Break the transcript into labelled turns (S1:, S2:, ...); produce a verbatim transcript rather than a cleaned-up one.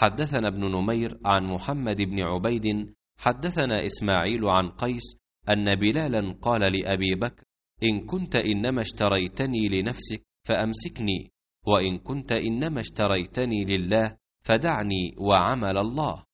S1: حدثنا ابن نمير عن محمد بن عبيد حدثنا إسماعيل عن قيس أن بلالا قال لأبي بكر: إن كنت إنما اشتريتني لنفسك فأمسكني، وإن كنت إنما اشتريتني لله فدعني وعمل الله.